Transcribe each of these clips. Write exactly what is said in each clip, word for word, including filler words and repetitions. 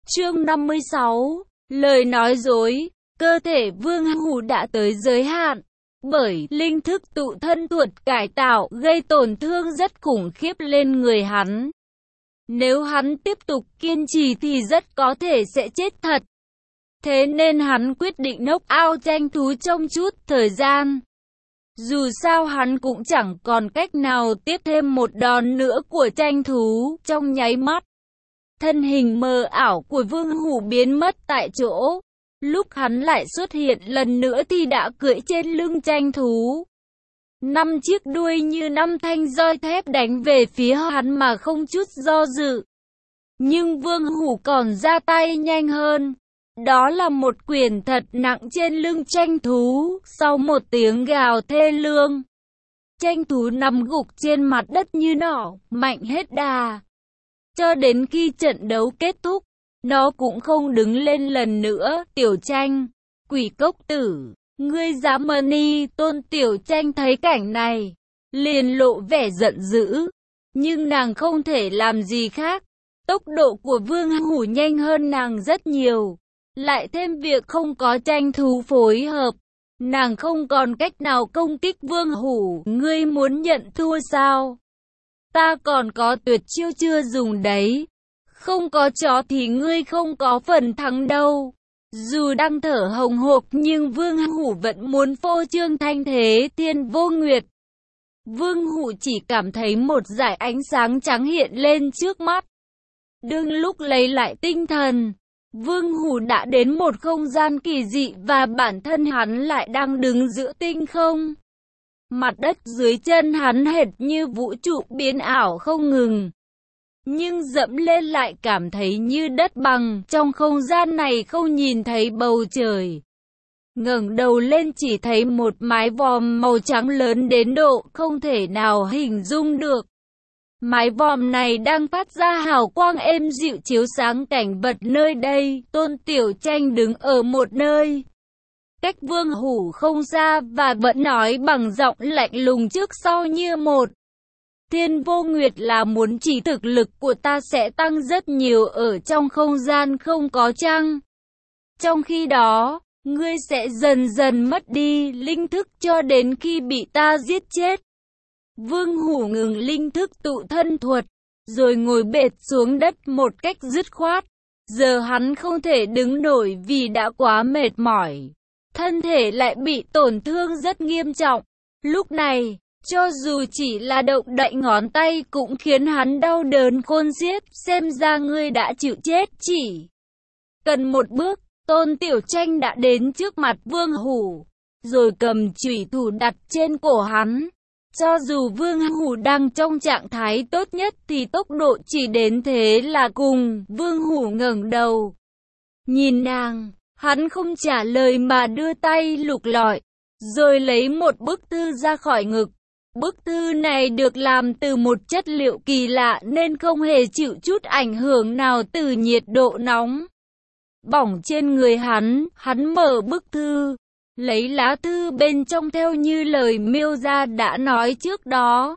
Chương năm mươi sáu. Lời nói dối. Cơ thể Vương Hủ đã tới giới hạn, bởi linh thức tụ thân thuật cải tạo gây tổn thương rất khủng khiếp lên người hắn. Nếu hắn tiếp tục kiên trì thì rất có thể sẽ chết thật. Thế nên hắn quyết định knock out tranh thú trong chút thời gian. Dù sao hắn cũng chẳng còn cách nào tiếp thêm một đòn nữa của tranh thú. Trong nháy mắt, thân hình mờ ảo của Vương Hủ biến mất tại chỗ. Lúc hắn lại xuất hiện lần nữa thì đã cưỡi trên lưng tranh thú. Năm chiếc đuôi như năm thanh roi thép đánh về phía hắn mà không chút do dự. Nhưng Vương Hủ còn ra tay nhanh hơn. Đó là một quyền thật nặng trên lưng tranh thú. Sau một tiếng gào thê lương, tranh thú nằm gục trên mặt đất như nỏ, mạnh hết đà. Cho đến khi trận đấu kết thúc, nó cũng không đứng lên lần nữa. Tiểu Tranh, quỷ cốc tử, ngươi dám mơ ni. Tôn Tiểu Tranh thấy cảnh này, liền lộ vẻ giận dữ. Nhưng nàng không thể làm gì khác. Tốc độ của Vương Hủ nhanh hơn nàng rất nhiều. Lại thêm việc không có tranh thú phối hợp, nàng không còn cách nào công kích Vương Hủ. Ngươi muốn nhận thua sao? Ta còn có tuyệt chiêu chưa dùng đấy. Không có chó thì ngươi không có phần thắng đâu. Dù đang thở hồng hộc nhưng Vương Hủ vẫn muốn phô trương thanh thế thiên vô nguyệt. Vương Hủ chỉ cảm thấy một dải ánh sáng trắng hiện lên trước mắt. Đương lúc lấy lại tinh thần, Vương Hủ đã đến một không gian kỳ dị và bản thân hắn lại đang đứng giữa tinh không. Mặt đất dưới chân hắn hệt như vũ trụ biến ảo không ngừng. Nhưng dẫm lên lại cảm thấy như đất bằng. Trong không gian này không nhìn thấy bầu trời. Ngẩng đầu lên chỉ thấy một mái vòm màu trắng lớn đến độ không thể nào hình dung được. Mái vòm này đang phát ra hào quang êm dịu chiếu sáng cảnh vật nơi đây. Tôn Tiểu Tranh đứng ở một nơi cách Vương Hủ không xa và vẫn nói bằng giọng lạnh lùng trước sau như một. Thiên vô nguyệt là muốn chỉ thực lực của ta sẽ tăng rất nhiều ở trong không gian không có trăng. Trong khi đó, ngươi sẽ dần dần mất đi linh thức cho đến khi bị ta giết chết. Vương Hủ ngừng linh thức tụ thân thuật, rồi ngồi bệt xuống đất một cách dứt khoát. Giờ hắn không thể đứng nổi vì đã quá mệt mỏi. Thân thể lại bị tổn thương rất nghiêm trọng. Lúc này, cho dù chỉ là động đậy ngón tay cũng khiến hắn đau đớn khôn xiết. Xem ra ngươi đã chịu chết. Chỉ cần một bước, Tôn Tiểu Tranh đã đến trước mặt Vương Hủ, rồi cầm chủy thủ đặt trên cổ hắn. Cho dù Vương Hủ đang trong trạng thái tốt nhất thì tốc độ chỉ đến thế là cùng. Vương Hủ ngẩng đầu nhìn nàng, hắn không trả lời mà đưa tay lục lọi, rồi lấy một bức thư ra khỏi ngực. Bức thư này được làm từ một chất liệu kỳ lạ nên không hề chịu chút ảnh hưởng nào từ nhiệt độ nóng bỏng trên người hắn. Hắn mở bức thư, lấy lá thư bên trong theo như lời miêu ra đã nói trước đó.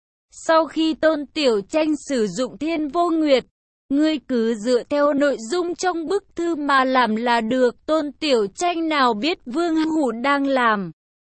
Sau khi Tôn Tiểu Tranh sử dụng thiên vô nguyệt, ngươi cứ dựa theo nội dung trong bức thư mà làm là được. Tôn Tiểu Tranh nào biết Vương Hủ đang làm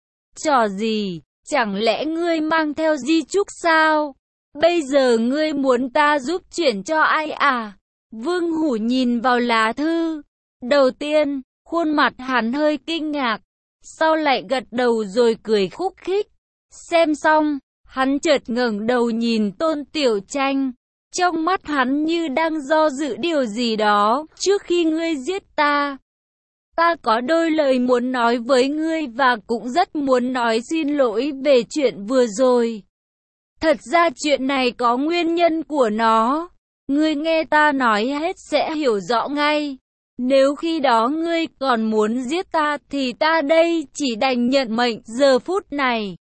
trò gì? Chẳng lẽ ngươi mang theo di chúc sao? Bây giờ ngươi muốn ta giúp chuyển cho ai à? Vương Hủ nhìn vào lá thư. Đầu tiên, khuôn mặt hắn hơi kinh ngạc, sau lại gật đầu rồi cười khúc khích. Xem xong, hắn chợt ngẩng đầu nhìn Tôn Tiểu Tranh. Trong mắt hắn như đang do dự điều gì đó. Trước khi ngươi giết ta, ta có đôi lời muốn nói với ngươi và cũng rất muốn nói xin lỗi về chuyện vừa rồi. Thật ra chuyện này có nguyên nhân của nó. Ngươi nghe ta nói hết sẽ hiểu rõ ngay. Nếu khi đó ngươi còn muốn giết ta thì ta đây chỉ đành nhận mệnh. Giờ phút này,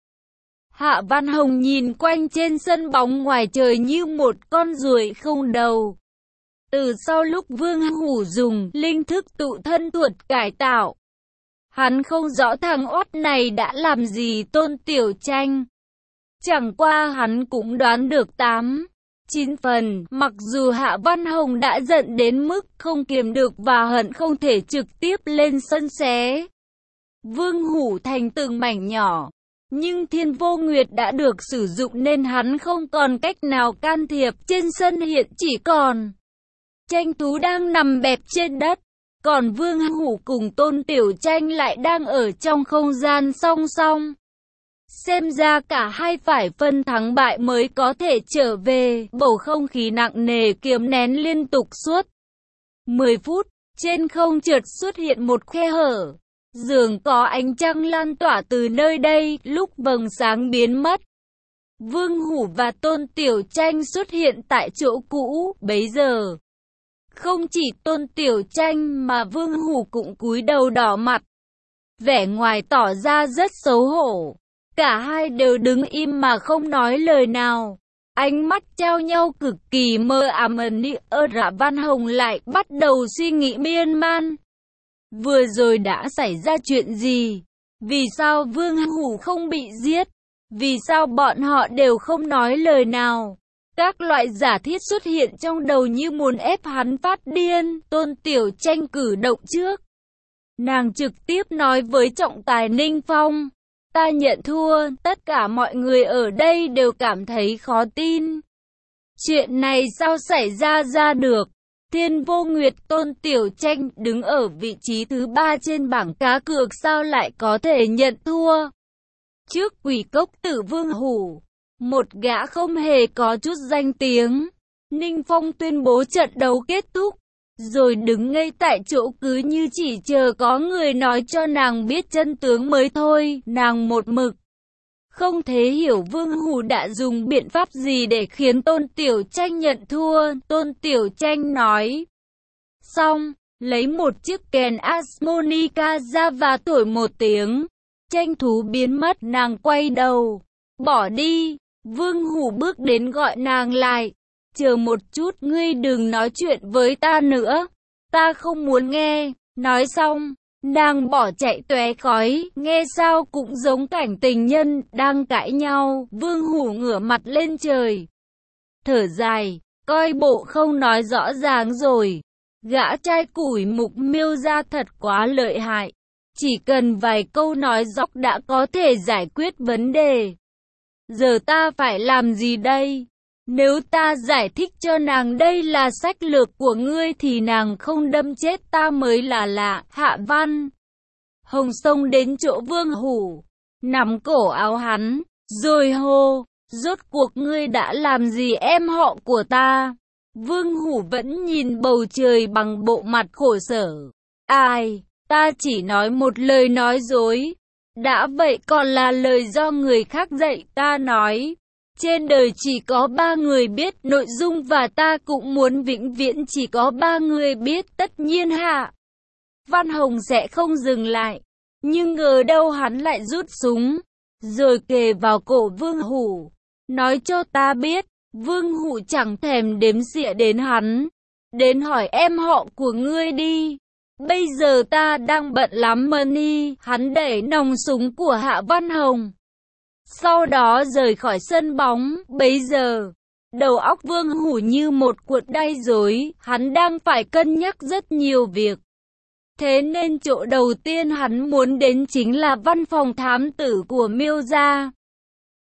Hạ Văn Hồng nhìn quanh trên sân bóng ngoài trời như một con ruồi không đầu. Từ sau lúc Vương Hủ dùng linh thức tụ thân thuật cải tạo, hắn không rõ thằng oát này đã làm gì Tôn Tiểu Tranh. Chẳng qua hắn cũng đoán được tám Chín phần, mặc dù Hạ Văn Hồng đã giận đến mức không kiềm được và hận không thể trực tiếp lên sân xé Vương Hủ thành từng mảnh nhỏ, nhưng Thiên Vô Nguyệt đã được sử dụng nên hắn không còn cách nào can thiệp. Trên sân hiện chỉ còn Tranh Tú đang nằm bẹp trên đất, còn Vương Hủ cùng Tôn Tiểu Tranh lại đang ở trong không gian song song. Xem ra cả hai phải phân thắng bại mới có thể trở về. Bầu không khí nặng nề kiềm nén liên tục suốt mười phút, trên không chợt xuất hiện một khe hở. Dường có ánh trăng lan tỏa từ nơi đây, lúc vầng sáng biến mất. Vương Hủ và Tôn Tiểu Tranh xuất hiện tại chỗ cũ. Bấy giờ, không chỉ Tôn Tiểu Tranh mà Vương Hủ cũng cúi đầu đỏ mặt, vẻ ngoài tỏ ra rất xấu hổ. Cả hai đều đứng im mà không nói lời nào, ánh mắt trao nhau cực kỳ mơ ám. Ơ Hạ Văn Hồng lại bắt đầu suy nghĩ miên man. Vừa rồi đã xảy ra chuyện gì? Vì sao Vương Hủ không bị giết? Vì sao bọn họ đều không nói lời nào? Các loại giả thiết xuất hiện trong đầu như muốn ép hắn phát điên. Tôn Tiểu Tranh cử động trước. Nàng trực tiếp nói với trọng tài Ninh Phong: ta nhận thua. Tất cả mọi người ở đây đều cảm thấy khó tin. Chuyện này sao xảy ra ra được? Thiên Vô Nguyệt, Tôn Tiểu Tranh đứng ở vị trí thứ ba trên bảng cá cược sao lại có thể nhận thua? Trước Quỷ Cốc Tử Vương Hủ, một gã không hề có chút danh tiếng, Ninh Phong tuyên bố trận đấu kết thúc, rồi đứng ngây tại chỗ cứ như chỉ chờ có người nói cho nàng biết chân tướng mới thôi. Nàng một mực không thể hiểu Vương Hủ đã dùng biện pháp gì để khiến Tôn Tiểu Tranh nhận thua. Tôn Tiểu Tranh nói xong, lấy một chiếc kèn harmonica ra và thổi một tiếng. Tranh thú biến mất. Nàng quay đầu bỏ đi. Vương Hủ bước đến gọi nàng lại. Chờ một chút, ngươi đừng nói chuyện với ta nữa, ta không muốn nghe. Nói xong, nàng bỏ chạy tóe khói. Nghe sao cũng giống cảnh tình nhân đang cãi nhau. Vương Hủ ngửa mặt lên trời, thở dài, coi bộ không nói rõ ràng rồi. Gã trai củi Mục Miêu ra thật quá lợi hại, chỉ cần vài câu nói dóc đã có thể giải quyết vấn đề. Giờ ta phải làm gì đây? Nếu ta giải thích cho nàng đây là sách lược của ngươi thì nàng không đâm chết ta mới là lạ. Hạ Văn Hồng xông đến chỗ Vương Hủ, nắm cổ áo hắn, rồi hô: rốt cuộc ngươi đã làm gì em họ của ta? Vương Hủ vẫn nhìn bầu trời bằng bộ mặt khổ sở. Ai, ta chỉ nói một lời nói dối. Đã vậy còn là lời do người khác dạy ta nói. Trên đời chỉ có ba người biết nội dung và ta cũng muốn vĩnh viễn chỉ có ba người biết. Tất nhiên Hạ Văn Hồng sẽ không dừng lại, nhưng ngờ đâu hắn lại rút súng, rồi kề vào cổ Vương Hủ, nói cho ta biết. Vương Hủ chẳng thèm đếm xỉa đến hắn, đến hỏi em họ của ngươi đi. Bây giờ ta đang bận lắm Money. Hắn đẩy nòng súng của Hạ Văn Hồng, sau đó rời khỏi sân bóng. Bấy giờ, đầu óc Vương Hủ như một cuộn đay rối, hắn đang phải cân nhắc rất nhiều việc. Thế nên chỗ đầu tiên hắn muốn đến chính là văn phòng thám tử của Miêu gia.